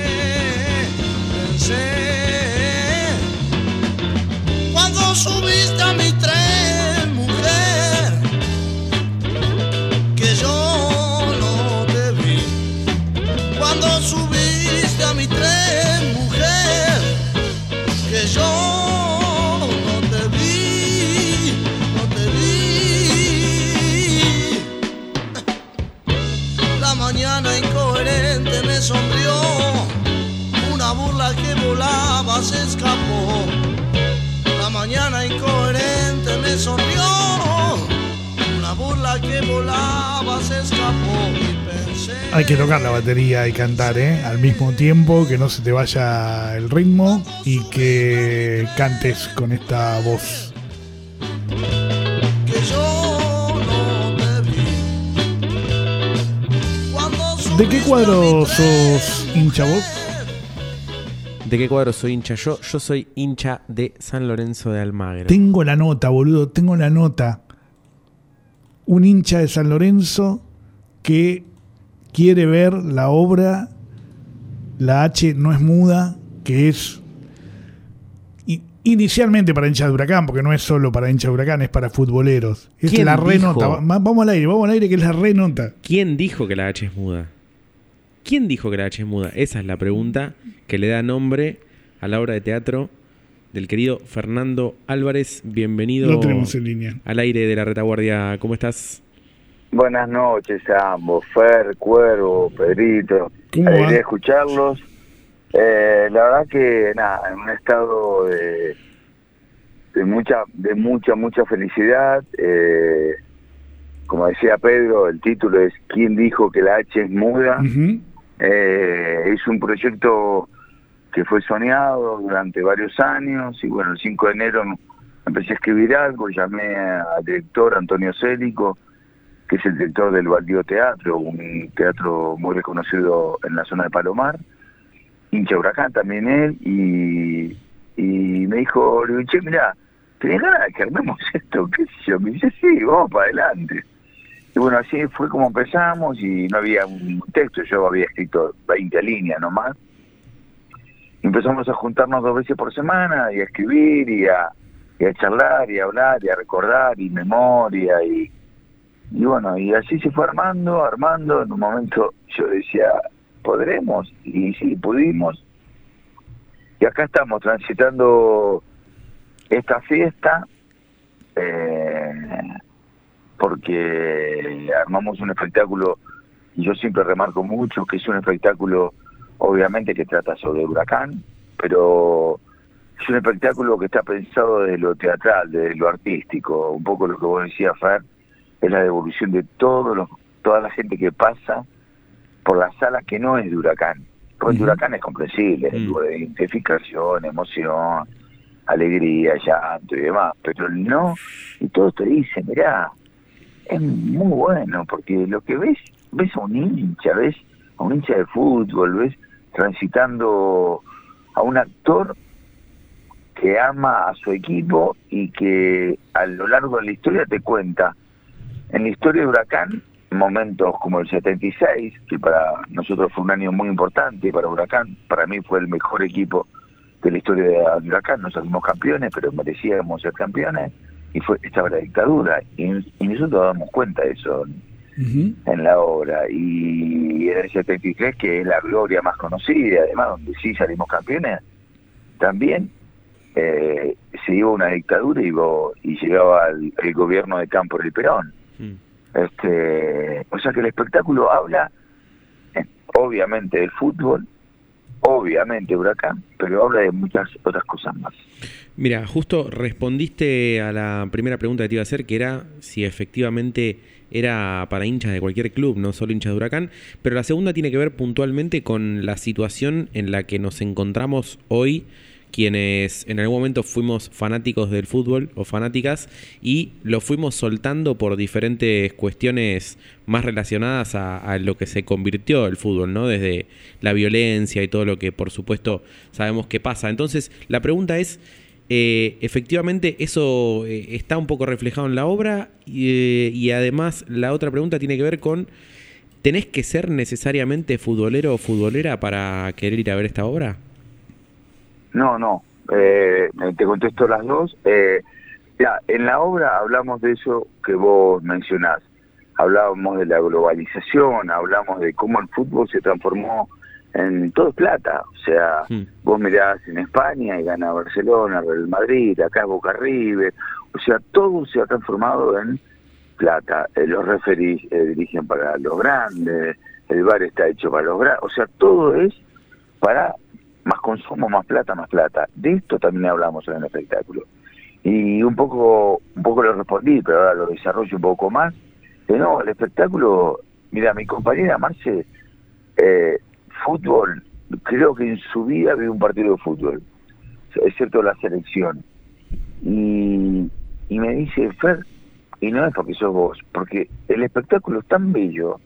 pensé, cuando subiste a mi tren, mujer, que yo no te vi. Cuando subiste a mi tren, mujer, que yo no te vi, no te vi. La mañana incoherente me sonrió, una burla que volaba se escapó. La mañana incoherente me sonrió, una burla que volaba se escapó. Y pensé, Hay que tocar la batería y cantar, ¿eh? Al mismo tiempo, que no se te vaya el ritmo y que cantes con esta voz. que yo no te vi. Cuando ¿De qué cuadro sos hincha vos? ¿De qué cuadro soy hincha yo? Yo soy hincha de San Lorenzo de Almagro. Tengo la nota, boludo, tengo la nota. Un hincha de San Lorenzo que quiere ver la obra La H no es muda, que es i- inicialmente para hinchas de Huracán, porque no es solo para hinchas de Huracán, es para futboleros. Es ¿Quién la dijo? renota. Va- Vamos al aire, vamos al aire, que es la renota. ¿Quién dijo que la H es muda? ¿Quién dijo que la H es muda? Esa es la pregunta que le da nombre a la obra de teatro del querido Fernando Álvarez. Bienvenido Lo tenemos en línea. al aire de la retaguardia. ¿Cómo estás? Buenas noches a ambos, Fer, Cuervo, Pedrito. ¿Cómo Alegría va? de escucharlos. Eh, la verdad que nada, en un estado de, de mucha, de mucha, mucha felicidad. Eh, como decía Pedro, el título es ¿Quién dijo que la H es muda? Ujú. Eh, es un proyecto que fue soñado durante varios años y bueno, el cinco de enero empecé a escribir algo, llamé al director Antonio Célico, que es el director del Baldío Teatro, un teatro muy reconocido en la zona de Palomar, hincha Huracán también él, y, y me dijo, le digo, che, mirá, ¿tenés ganas de que armemos esto? ¿Qué sé yo? Me dice, sí, vamos para adelante. Y bueno, así fue como empezamos y no había un texto, yo había escrito veinte líneas nomás. Empezamos a juntarnos dos veces por semana y a escribir y a, y a charlar y a hablar y a recordar y memoria y, y bueno, y así se fue armando, armando. En un momento yo decía, ¿podremos? Y sí, pudimos. Y acá estamos transitando esta fiesta eh, porque armamos un espectáculo, y yo siempre remarco mucho que es un espectáculo obviamente que trata sobre Huracán, pero es un espectáculo que está pensado desde lo teatral, desde lo artístico, un poco lo que vos decías, Fer, es la devolución de todos los, toda la gente que pasa por las salas que no es de Huracán. Porque de Huracán es comprensible, es algo de identificación, emoción, alegría, llanto y demás, pero el no, y todos te dicen, mirá, es muy bueno, porque lo que ves, ves a un hincha, ves a un hincha de fútbol, ves transitando a un actor que ama a su equipo y que a lo largo de la historia te cuenta, en la historia de Huracán, momentos como el setenta y seis, que para nosotros fue un año muy importante, para Huracán, para mí fue el mejor equipo de la historia de Huracán, no salimos campeones, pero merecíamos ser campeones, y fue estaba la dictadura, y, y nosotros damos cuenta de eso Ujú. en la obra, y en el setenta y tres, que es la gloria más conocida, además donde sí salimos campeones, también eh, se iba una dictadura y, go- y llegaba el, el gobierno de Campos del Perón. Mm. Este, o sea que el espectáculo habla, eh, obviamente, del fútbol, obviamente Huracán, pero habla de muchas otras cosas más. Mira, justo respondiste a la primera pregunta que te iba a hacer, que era si efectivamente era para hinchas de cualquier club, no solo hinchas de Huracán, pero la segunda tiene que ver puntualmente con la situación en la que nos encontramos hoy, quienes en algún momento fuimos fanáticos del fútbol o fanáticas y lo fuimos soltando por diferentes cuestiones más relacionadas a, a lo que se convirtió el fútbol, ¿no? Desde la violencia y todo lo que por supuesto sabemos que pasa. Entonces la pregunta es, eh, efectivamente eso eh, está un poco reflejado en la obra y, eh, y además la otra pregunta tiene que ver con, ¿tenés que ser necesariamente futbolero o futbolera para querer ir a ver esta obra? No, no, eh, te contesto las dos. Eh, ya, en la obra hablamos de eso que vos mencionás. Hablábamos de la globalización, hablamos de cómo el fútbol se transformó en todo es plata. O sea, Mm. vos mirás en España y gana Barcelona, Real Madrid, acá Boca River. O sea, todo se ha transformado en plata. Eh, los referees eh, dirigen para los grandes, el bar está hecho para los grandes. O sea, todo es para más consumo, más plata, más plata. De esto también hablamos en el espectáculo. Y un poco un poco lo respondí, pero ahora lo desarrollo un poco más. Que no, el espectáculo, mira, mi compañera Marce, eh, fútbol, creo que en su vida vio un partido de fútbol, excepto la selección. Y, y me dice, Fer, y no es porque sos vos, porque el espectáculo es tan bello,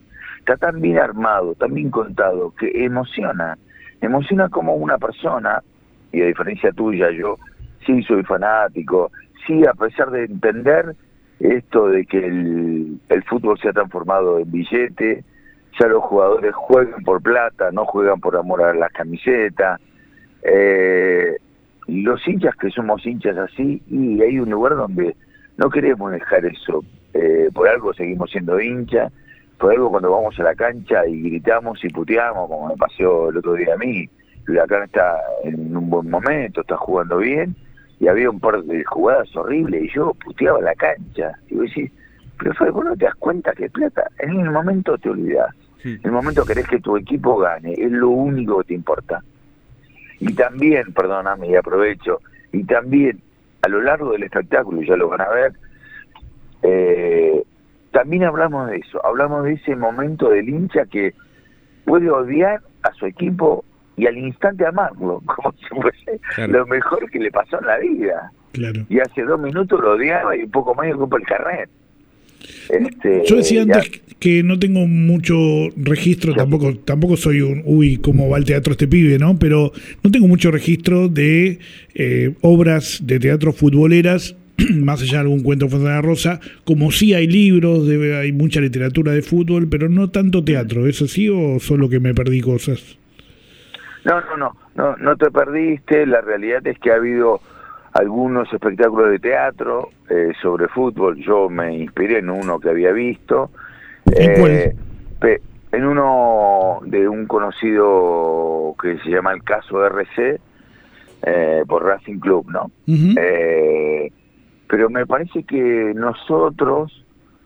está tan bien armado, tan bien contado, que emociona, emociona como una persona, y a diferencia tuya, yo sí soy fanático, sí, a pesar de entender esto de que el, el fútbol se ha transformado en billete, ya los jugadores juegan por plata, no juegan por amor a las camisetas, eh, los hinchas que somos hinchas así, y hay un lugar donde no queremos dejar eso, eh, por algo seguimos siendo hinchas, por algo cuando vamos a la cancha y gritamos y puteamos, como me pasó el otro día a mí, el Huracán está en un buen momento, está jugando bien, y había un par de jugadas horribles, y yo puteaba la cancha, y vos decís, pero Fede, vos no te das cuenta que plata, en el momento te olvidás, sí. En el momento querés que tu equipo gane, es lo único que te importa. Y también, perdóname y aprovecho, y también a lo largo del espectáculo, ya lo van a ver, eh, también hablamos de eso, hablamos de ese momento del hincha que puede odiar a su equipo y al instante amarlo, como si fuese claro. Lo mejor que le pasó en la vida. Claro. Y hace dos minutos lo odiaba y un poco más y ocupa el carnet. Este, Yo decía antes ya, que no tengo mucho registro, ya, tampoco tampoco soy un, uy, cómo va el teatro este pibe, ¿no? Pero no tengo mucho registro de eh, obras de teatro futboleras, más allá de algún cuento de Fontana Rosa, como sí hay libros, de, hay mucha literatura de fútbol, pero no tanto teatro. ¿Es así o solo que me perdí cosas? No, no, no, no, no te perdiste. La realidad es que ha habido algunos espectáculos de teatro eh, sobre fútbol. Yo me inspiré en uno que había visto. ¿En eh, cuál? Pe, en uno de un conocido que se llama El Caso R C, eh, por Racing Club, ¿no? Uh-huh. Eh, pero me parece que nosotros,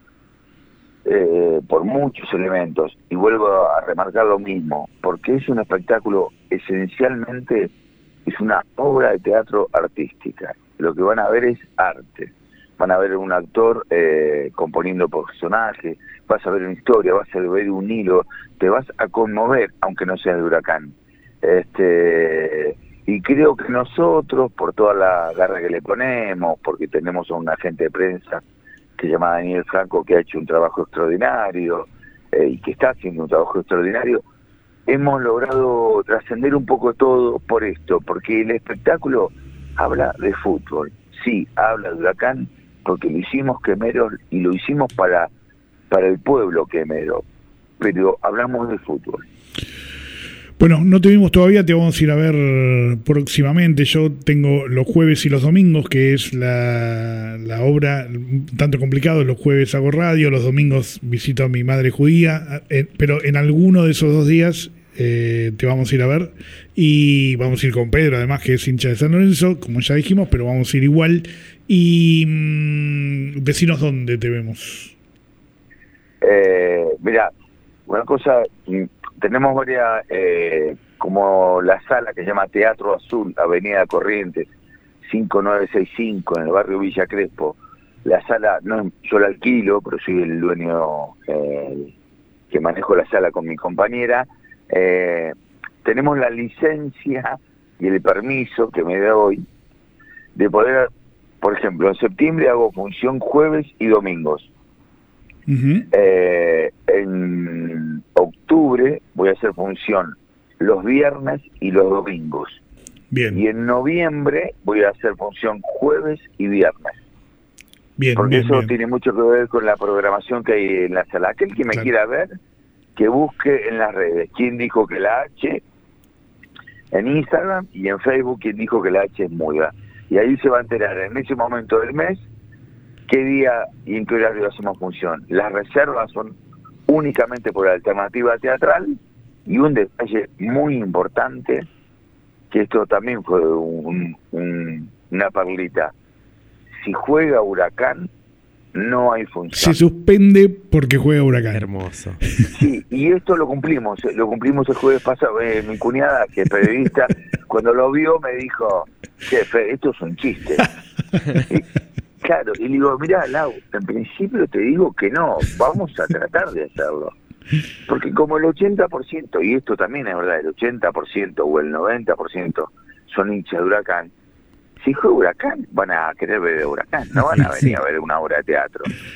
eh, por muchos elementos, y vuelvo a remarcar lo mismo, porque es un espectáculo esencialmente, es una obra de teatro artística. Lo que van a ver es arte. Van a ver un actor eh, componiendo personajes, vas a ver una historia, vas a ver un hilo, te vas a conmover, aunque no seas de Huracán. Este, y creo que nosotros, por toda la garra que le ponemos, porque tenemos a un agente de prensa que se llama Daniel Franco, que ha hecho un trabajo extraordinario, eh, y que está haciendo un trabajo extraordinario, hemos logrado trascender un poco todo por esto, porque el espectáculo habla de fútbol, sí, habla de Huracán, porque lo hicimos quemeros y lo hicimos para, para el pueblo quemero, pero hablamos de fútbol. Bueno, no te vimos todavía, te vamos a ir a ver próximamente. Yo tengo los jueves y los domingos, que es la, la obra, tanto complicado, los jueves hago radio, los domingos visito a mi madre judía, eh, pero en alguno de esos dos días eh, te vamos a ir a ver, y vamos a ir con Pedro, además, que es hincha de San Lorenzo, como ya dijimos, pero vamos a ir igual. Y mmm, decinos dónde te vemos. Eh, mira, una cosa... Tenemos varias, eh, como la sala que se llama Teatro Azul, Avenida Corrientes, cinco nueve seis cinco, en el barrio Villa Crespo. La sala, no, yo la alquilo, pero soy el dueño eh, que manejo la sala con mi compañera. Eh, tenemos la licencia y el permiso que me doy de poder, por ejemplo, en septiembre hago función jueves y domingos. Uh-huh. Eh, en octubre voy a hacer función los viernes y los domingos. Bien. Y en noviembre voy a hacer función jueves y viernes. Bien, porque bien, eso bien. tiene mucho que ver con la programación que hay en la sala. Aquel que me claro. quiera ver, que busque en las redes quién dijo que la H, en Instagram y en Facebook quién dijo que la H es muda. Y ahí se va a enterar en ese momento del mes qué día y en qué horario hacemos función. Las reservas son únicamente por alternativa teatral, y un detalle muy importante, que esto también fue un, un, una perlita. Si juega Huracán, no hay función. Se suspende porque juega Huracán. Hermoso. Sí, y esto lo cumplimos, lo cumplimos el jueves pasado. Eh, mi cuñada, que es periodista, cuando lo vio me dijo, jefe, esto es un chiste. Y, claro, y le digo, mirá, Lau, en principio te digo que no, vamos a tratar de hacerlo. Porque como el ochenta por ciento, y esto también es verdad, el ochenta por ciento o el noventa por ciento son hinchas de Huracán, si juega Huracán, van a querer ver Huracán, no van a venir sí. a ver una obra de teatro.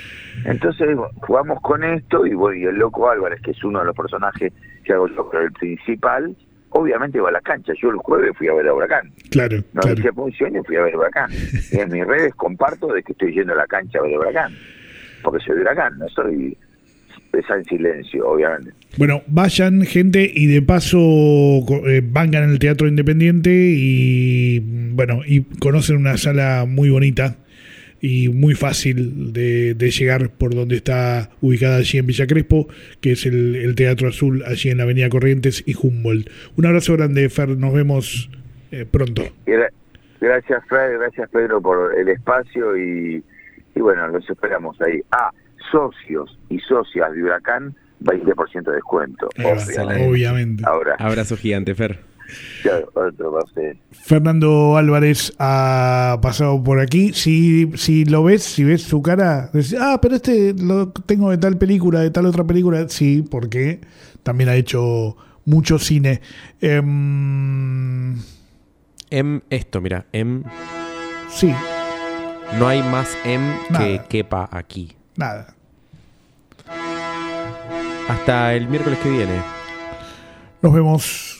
Entonces jugamos con esto y, bueno, y el Loco Álvarez, que es uno de los personajes que hago yo, pero el principal, obviamente va a la cancha. Yo el jueves fui a ver a Huracán. Claro, No claro. decía función y fui a ver a Huracán. Y en mis redes comparto de que estoy yendo a la cancha a ver a Huracán. Porque soy de Huracán, no soy esa en silencio, obviamente. Bueno, vayan, gente, y de paso co- eh, vangan en el Teatro Independiente y, bueno, y conocen una sala muy bonita y muy fácil de, de llegar por donde está ubicada allí en Villa Crespo, que es el, el Teatro Azul, allí en la Avenida Corrientes y Humboldt. Un abrazo grande, Fer, nos vemos eh, pronto. Gra- Gracias, Fred, gracias, Pedro, por el espacio y, y bueno, los esperamos ahí. Ah, socios y socias de Huracán, veinte por ciento de descuento. Ahí va, Obviamente. obviamente. Ahora, Abrazo gigante, Fer. ya, otro va a ser. Fernando Álvarez ha pasado por aquí. Si, si lo ves, si ves su cara, decís, ah, pero este lo tengo de tal película, de tal otra película. Sí, porque también ha hecho mucho cine. Em, Em, esto, mira, em, sí, no hay más em que Nada. quepa aquí. nada. Hasta el miércoles que viene. Nos vemos.